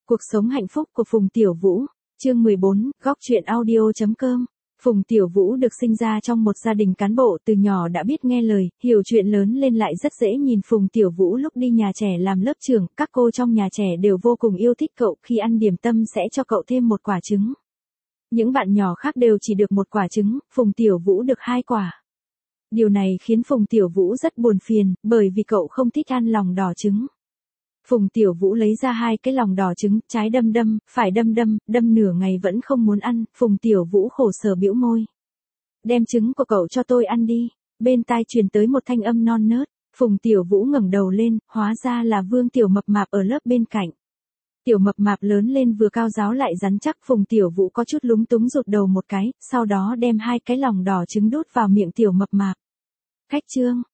Cuộc sống hạnh phúc của Phùng Tiểu Vũ, chương 14, góc truyện audio.com. Phùng Tiểu Vũ được sinh ra trong một gia đình cán bộ, từ nhỏ đã biết nghe lời, hiểu chuyện, lớn lên lại rất dễ nhìn. Phùng Tiểu Vũ lúc đi nhà trẻ làm lớp trưởng, các cô trong nhà trẻ đều vô cùng yêu thích cậu, khi ăn điểm tâm sẽ cho cậu thêm một quả trứng. Những bạn nhỏ khác đều chỉ được một quả trứng, Phùng Tiểu Vũ được 2 quả. Điều này khiến Phùng Tiểu Vũ rất buồn phiền, bởi vì cậu không thích ăn lòng đỏ trứng. Phùng Tiểu Vũ lấy ra 2 cái lòng đỏ trứng, trái đâm đâm, phải đâm đâm, đâm nửa ngày vẫn không muốn ăn. Phùng Tiểu Vũ khổ sở bĩu môi. Đem trứng của cậu cho tôi ăn đi. Bên tai truyền tới một thanh âm non nớt. Phùng Tiểu Vũ ngẩng đầu lên, hóa ra là Vương Tiểu Mập Mạp ở lớp bên cạnh. Tiểu Mập Mạp lớn lên vừa cao ráo lại rắn chắc. Phùng Tiểu Vũ có chút lúng túng rụt đầu một cái, sau đó đem 2 cái lòng đỏ trứng đút vào miệng Tiểu Mập Mạp. Khách trương,